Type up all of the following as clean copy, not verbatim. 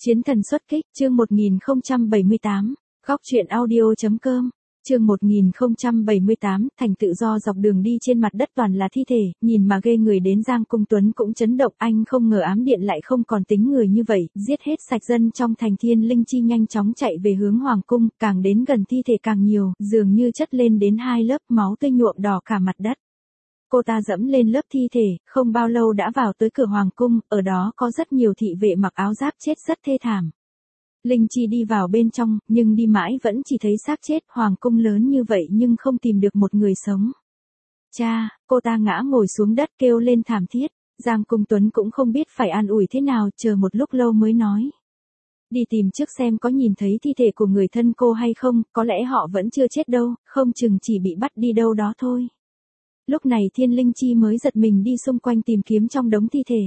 Chiến thần xuất kích, chương 1078, góc truyện audio.com, chương 1078, thành tự do dọc đường đi trên mặt đất toàn là thi thể, nhìn mà ghê người đến Giang Cung Tuấn cũng chấn động, anh không ngờ ám điện lại không còn tính người như vậy, giết hết sạch dân trong thành. Thiên Linh Chi nhanh chóng chạy về hướng Hoàng Cung, càng đến gần thi thể càng nhiều, dường như chất lên đến 2 lớp, máu tươi nhuộm đỏ cả mặt đất. Cô ta dẫm lên lớp thi thể, không bao lâu đã vào tới cửa Hoàng Cung, ở đó có rất nhiều thị vệ mặc áo giáp chết rất thê thảm. Linh Chi đi vào bên trong, nhưng đi mãi vẫn chỉ thấy xác chết. Hoàng Cung lớn như vậy nhưng không tìm được một người sống. Cha, cô ta ngã ngồi xuống đất kêu lên thảm thiết. Giang Cung Tuấn cũng không biết phải an ủi thế nào, chờ một lúc lâu mới nói. Đi tìm trước xem có nhìn thấy thi thể của người thân cô hay không, có lẽ họ vẫn chưa chết đâu, không chừng chỉ bị bắt đi đâu đó thôi. Lúc này Thiên Linh Chi mới giật mình đi xung quanh tìm kiếm trong đống thi thể.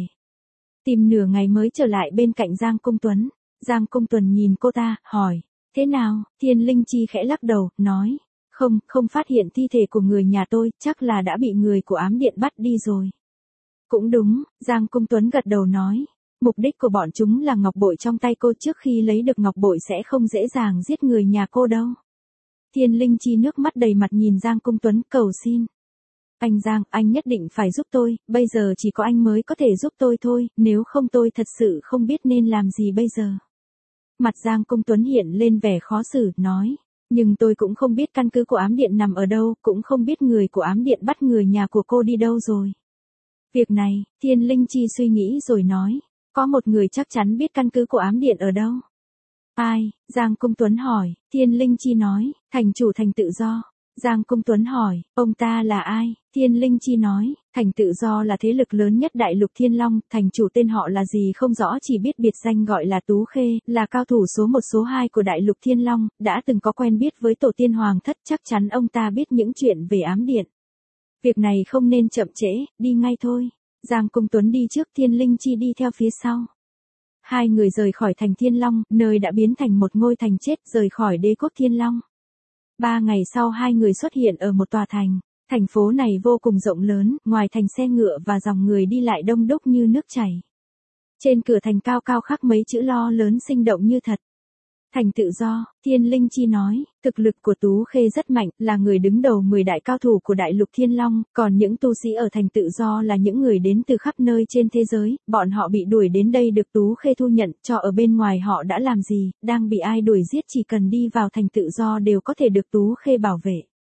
Tìm nửa ngày mới trở lại bên cạnh Giang Cung Tuấn. Giang Cung Tuấn nhìn cô ta, hỏi, thế nào? Thiên Linh Chi khẽ lắc đầu, nói, không phát hiện thi thể của người nhà tôi, chắc là đã bị người của ám điện bắt đi rồi. Cũng đúng, Giang Cung Tuấn gật đầu nói, mục đích của bọn chúng là ngọc bội trong tay cô, trước khi lấy được ngọc bội sẽ không dễ dàng giết người nhà cô đâu. Thiên Linh Chi nước mắt đầy mặt nhìn Giang Cung Tuấn cầu xin. Anh Giang, anh nhất định phải giúp tôi, bây giờ chỉ có anh mới có thể giúp tôi thôi, nếu không tôi thật sự không biết nên làm gì bây giờ. Mặt Giang Cung Tuấn hiện lên vẻ khó xử, nói, nhưng tôi cũng không biết căn cứ của ám điện nằm ở đâu, cũng không biết người của ám điện bắt người nhà của cô đi đâu rồi. Việc này, Thiên Linh Chi suy nghĩ rồi nói, có một người chắc chắn biết căn cứ của ám điện ở đâu. Ai? Giang Cung Tuấn hỏi. Thiên Linh Chi nói, thành chủ thành tự do. Giang Cung Tuấn hỏi, ông ta là ai? Thiên Linh Chi nói, thành tự do là thế lực lớn nhất đại lục Thiên Long, thành chủ tên họ là gì không rõ, chỉ biết biệt danh gọi là Tú Khê, là cao thủ số 1 số 2 của đại lục Thiên Long, đã từng có quen biết với tổ tiên hoàng thất, chắc chắn ông ta biết những chuyện về ám điện. Việc này không nên chậm trễ, đi ngay thôi. Giang Cung Tuấn đi trước, Thiên Linh Chi đi theo phía sau. Hai người rời khỏi thành Thiên Long, nơi đã biến thành một ngôi thành chết, rời khỏi đế quốc Thiên Long. 3 ngày sau hai người xuất hiện ở một tòa thành. Thành phố này vô cùng rộng lớn, ngoài thành xe ngựa và dòng người đi lại đông đúc như nước chảy. Trên cửa thành cao cao khắc mấy chữ lo lớn sinh động như thật. Thành tự do, Thiên Linh Chi nói, thực lực của Tú Khê rất mạnh, là người đứng đầu 10 đại cao thủ của đại lục Thiên Long, còn những tu sĩ ở thành tự do là những người đến từ khắp nơi trên thế giới, bọn họ bị đuổi đến đây được Tú Khê thu nhận, cho ở bên ngoài họ đã làm gì, đang bị ai đuổi giết, chỉ cần đi vào thành tự do đều có thể được Tú Khê bảo vệ.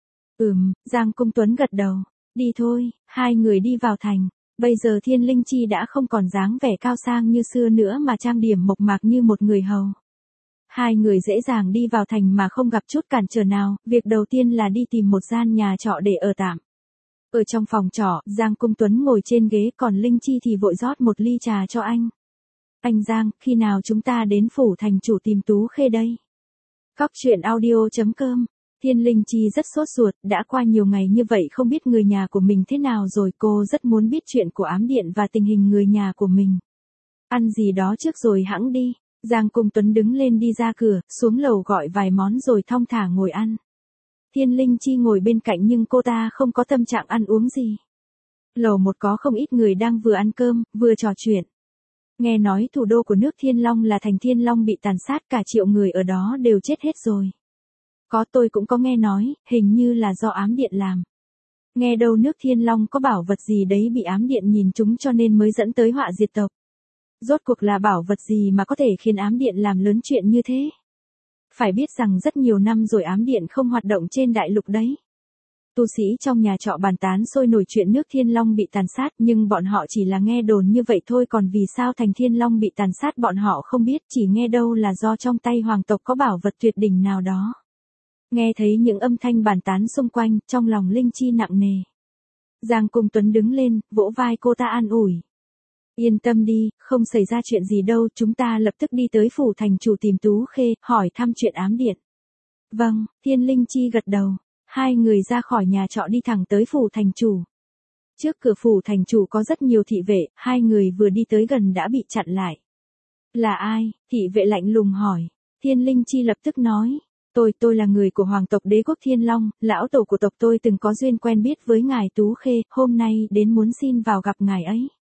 Giang Cung Tuấn gật đầu, đi thôi, hai người đi vào thành. Bây giờ Thiên Linh Chi đã không còn dáng vẻ cao sang như xưa nữa mà trang điểm mộc mạc như một người hầu. Hai người dễ dàng đi vào thành mà không gặp chút cản trở nào, việc đầu tiên là đi tìm một gian nhà trọ để ở tạm. Ở trong phòng trọ, Giang Cung Tuấn ngồi trên ghế, còn Linh Chi thì vội rót một ly trà cho anh. Anh Giang, khi nào chúng ta đến phủ thành chủ tìm Tú Khê đây? Góc truyện audio.com. Thiên Linh Chi rất sốt ruột, đã qua nhiều ngày như vậy không biết người nhà của mình thế nào rồi, cô rất muốn biết chuyện của ám điện và tình hình người nhà của mình. Ăn gì đó trước rồi hẵng đi. Giang Cung Tuấn đứng lên đi ra cửa, xuống lầu gọi vài món rồi thong thả ngồi ăn. Thiên Linh Chi ngồi bên cạnh nhưng cô ta không có tâm trạng ăn uống gì. Lầu 1 có không ít người đang vừa ăn cơm, vừa trò chuyện. Nghe nói thủ đô của nước Thiên Long là thành Thiên Long bị tàn sát, cả triệu người ở đó đều chết hết rồi. Tôi cũng có nghe nói, hình như là do ám điện làm. Nghe đâu nước Thiên Long có bảo vật gì đấy bị ám điện nhìn trúng cho nên mới dẫn tới họa diệt tộc. Rốt cuộc là bảo vật gì mà có thể khiến ám điện làm lớn chuyện như thế? Phải biết rằng rất nhiều năm rồi ám điện không hoạt động trên đại lục đấy. Tu sĩ trong nhà trọ bàn tán sôi nổi chuyện nước Thiên Long bị tàn sát, nhưng bọn họ chỉ là nghe đồn như vậy thôi, còn vì sao thành Thiên Long bị tàn sát bọn họ không biết, chỉ nghe đâu là do trong tay hoàng tộc có bảo vật tuyệt đỉnh nào đó. Nghe thấy những âm thanh bàn tán xung quanh, trong lòng Linh Chi nặng nề. Giang Cung Tuấn đứng lên, vỗ vai cô ta an ủi. Yên tâm đi, không xảy ra chuyện gì đâu, chúng ta lập tức đi tới phủ thành chủ tìm Tú Khê, hỏi thăm chuyện ám điện. Vâng, Thiên Linh Chi gật đầu. Hai người ra khỏi nhà trọ đi thẳng tới phủ thành chủ. Trước cửa phủ thành chủ có rất nhiều thị vệ, hai người vừa đi tới gần đã bị chặn lại. Là ai? Thị vệ lạnh lùng hỏi. Thiên Linh Chi lập tức nói. Tôi là người của hoàng tộc đế quốc Thiên Long, lão tổ của tộc tôi từng có duyên quen biết với ngài Tú Khê, hôm nay đến muốn xin vào gặp ngài ấy.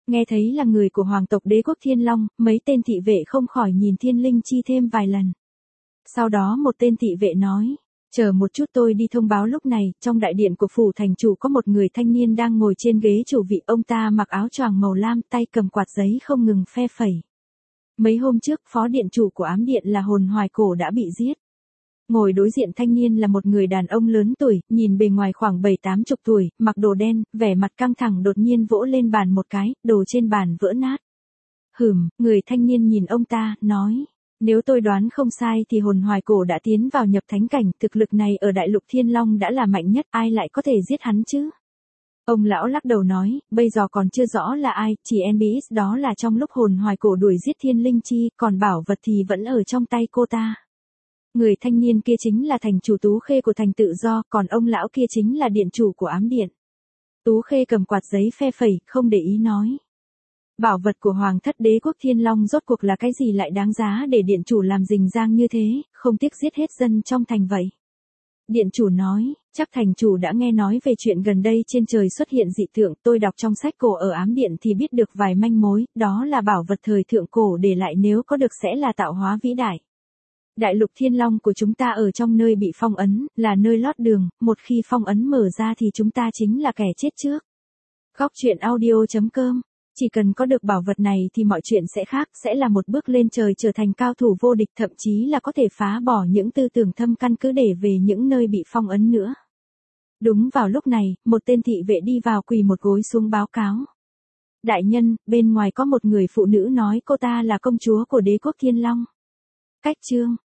Nghe thấy là người của hoàng tộc đế quốc Thiên Long, mấy tên thị vệ không khỏi nhìn Thiên Linh Chi thêm vài lần. Sau đó một tên thị vệ nói, chờ một chút tôi đi thông báo. Lúc này, trong đại điện của phủ thành chủ có một người thanh niên đang ngồi trên ghế chủ vị, ông ta mặc áo choàng màu lam, tay cầm quạt giấy không ngừng phe phẩy. Mấy hôm trước, phó điện chủ của ám điện là Hồn Hoài Cổ đã bị giết. Ngồi đối diện thanh niên là một người đàn ông lớn tuổi, nhìn bề ngoài khoảng 7-80 tuổi, mặc đồ đen, vẻ mặt căng thẳng, đột nhiên vỗ lên bàn một cái, đồ trên bàn vỡ nát. Người thanh niên nhìn ông ta, nói, nếu tôi đoán không sai thì Hồn Hoài Cổ đã tiến vào nhập thánh cảnh, thực lực này ở đại lục Thiên Long đã là mạnh nhất, ai lại có thể giết hắn chứ? Ông lão lắc đầu nói, bây giờ còn chưa rõ là ai, chỉ biết đó là trong lúc Hồn Hoài Cổ đuổi giết Thiên Linh Chi, còn bảo vật thì vẫn ở trong tay cô ta. Người thanh niên kia chính là thành chủ Tú Khê của thành Tự Do, còn ông lão kia chính là điện chủ của ám điện. Tú Khê cầm quạt giấy phe phẩy, không để ý nói. Bảo vật của Hoàng thất đế quốc Thiên Long rốt cuộc là cái gì lại đáng giá để điện chủ làm rình rang như thế, không tiếc giết hết dân trong thành vậy? Điện chủ nói, chắc thành chủ đã nghe nói về chuyện gần đây trên trời xuất hiện dị tượng, tôi đọc trong sách cổ ở ám điện thì biết được vài manh mối, đó là bảo vật thời thượng cổ để lại, nếu có được sẽ là tạo hóa vĩ đại. Đại lục Thiên Long của chúng ta ở trong nơi bị phong ấn, là nơi lót đường, một khi phong ấn mở ra thì chúng ta chính là kẻ chết trước. Góc truyện audio.com. Chỉ cần có được bảo vật này thì mọi chuyện sẽ khác, sẽ là một bước lên trời, trở thành cao thủ vô địch, thậm chí là có thể phá bỏ những tư tưởng thâm căn cứ để về những nơi bị phong ấn nữa. Đúng vào lúc này, một tên thị vệ đi vào, quỳ một gối xuống báo cáo. Đại nhân, bên ngoài có một người phụ nữ nói cô ta là công chúa của đế quốc Thiên Long. Cách chương